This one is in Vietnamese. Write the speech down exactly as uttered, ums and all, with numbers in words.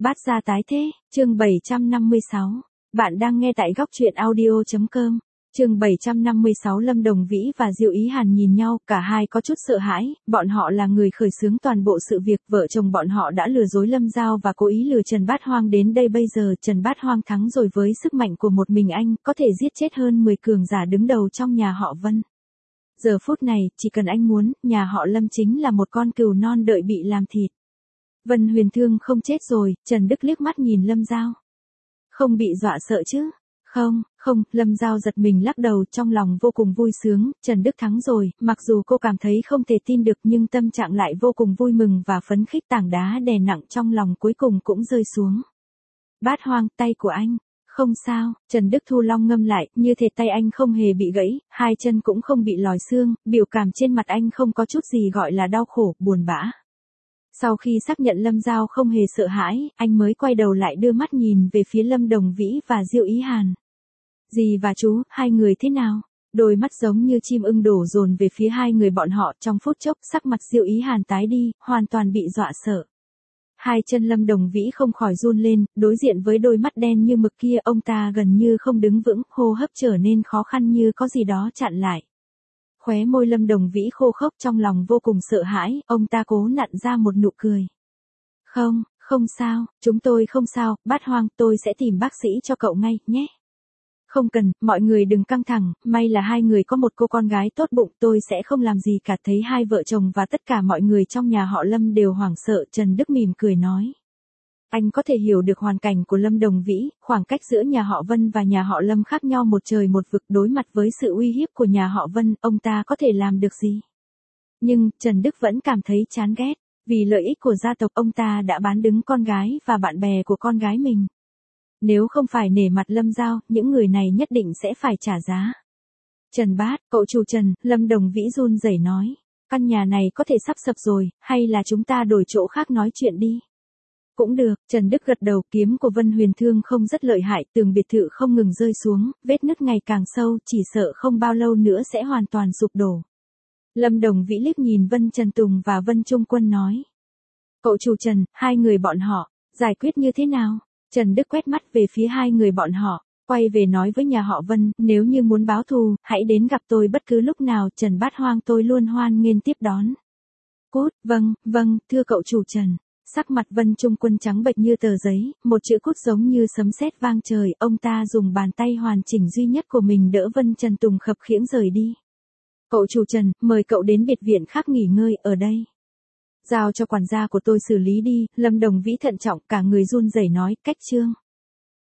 Bát gia tái thế, chương bảy trăm năm mươi sáu. Bạn đang nghe tại góc truyện audio chấm com. Chương bảy trăm năm mươi sáu. Lâm Đồng Vĩ và Diệu Ý Hàn nhìn nhau, cả hai có chút sợ hãi, bọn họ là người khởi xướng toàn bộ sự việc, vợ chồng bọn họ đã lừa dối Lâm Giao và cố ý lừa Trần Bát Hoang đến đây, bây giờ Trần Bát Hoang thắng rồi, với sức mạnh của một mình anh, có thể giết chết hơn mười cường giả đứng đầu trong nhà họ Vân. Giờ phút này, chỉ cần anh muốn, nhà họ Lâm chính là một con cừu non đợi bị làm thịt. Vân Huyền Thương không chết rồi, Trần Đức liếc mắt nhìn Lâm Giao. Không bị dọa sợ chứ? Không, không, Lâm Giao giật mình lắc đầu, trong lòng vô cùng vui sướng, Trần Đức thắng rồi, mặc dù cô cảm thấy không thể tin được nhưng tâm trạng lại vô cùng vui mừng và phấn khích, tảng đá đè nặng trong lòng cuối cùng cũng rơi xuống. Bát Hoang, tay của anh. Không sao, Trần Đức Thu Long ngâm lại, như thể tay anh không hề bị gãy, hai chân cũng không bị lòi xương, biểu cảm trên mặt anh không có chút gì gọi là đau khổ, buồn bã. Sau khi xác nhận Lâm Giao không hề sợ hãi, anh mới quay đầu lại đưa mắt nhìn về phía Lâm Đồng Vĩ và Diệu Ý Hàn. Dì và chú, hai người thế nào? Đôi mắt giống như chim ưng đổ dồn về phía hai người bọn họ, trong phút chốc sắc mặt Diệu Ý Hàn tái đi, hoàn toàn bị dọa sợ. Hai chân Lâm Đồng Vĩ không khỏi run lên, đối diện với đôi mắt đen như mực kia, ông ta gần như không đứng vững, hô hấp trở nên khó khăn như có gì đó chặn lại. Khóe môi Lâm Đồng Vĩ khô khốc, trong lòng vô cùng sợ hãi, ông ta cố nặn ra một nụ cười. Không, không sao, chúng tôi không sao, Bát Hoang, tôi sẽ tìm bác sĩ cho cậu ngay, nhé. Không cần, mọi người đừng căng thẳng, may là hai người có một cô con gái tốt bụng, tôi sẽ không làm gì cả. Thấy hai vợ chồng và tất cả mọi người trong nhà họ Lâm đều hoảng sợ, Trần Đức mỉm cười nói. Anh có thể hiểu được hoàn cảnh của Lâm Đồng Vĩ, khoảng cách giữa nhà họ Vân và nhà họ Lâm khác nhau một trời một vực, đối mặt với sự uy hiếp của nhà họ Vân, ông ta có thể làm được gì? Nhưng, Trần Đức vẫn cảm thấy chán ghét, vì lợi ích của gia tộc ông ta đã bán đứng con gái và bạn bè của con gái mình. Nếu không phải nể mặt Lâm Giao, những người này nhất định sẽ phải trả giá. Trần Bát, cậu chủ Trần, Lâm Đồng Vĩ run rẩy nói, căn nhà này có thể sắp sập rồi, hay là chúng ta đổi chỗ khác nói chuyện đi? Cũng được, Trần Đức gật đầu, kiếm của Vân Huyền Thương không rất lợi hại, tường biệt thự không ngừng rơi xuống, vết nứt ngày càng sâu, chỉ sợ không bao lâu nữa sẽ hoàn toàn sụp đổ. Lâm Đồng Vĩ liếc nhìn Vân Trần Tùng và Vân Trung Quân nói. Cậu chủ Trần, hai người bọn họ, giải quyết như thế nào? Trần Đức quét mắt về phía hai người bọn họ, quay về nói với nhà họ Vân, nếu như muốn báo thù, hãy đến gặp tôi bất cứ lúc nào, Trần Bát Hoang tôi luôn hoan nghênh tiếp đón. Cút, vâng, vâng, thưa cậu chủ Trần. Sắc mặt Vân Trung Quân trắng bệch như tờ giấy, một chữ cút giống như sấm sét vang trời, ông ta dùng bàn tay hoàn chỉnh duy nhất của mình đỡ Vân Trần Tùng khập khiễng rời đi. Cậu chủ Trần, mời cậu đến biệt viện khác nghỉ ngơi, ở đây. Giao cho quản gia của tôi xử lý đi, Lâm Đồng Vĩ thận trọng, cả người run rẩy nói, cách trương.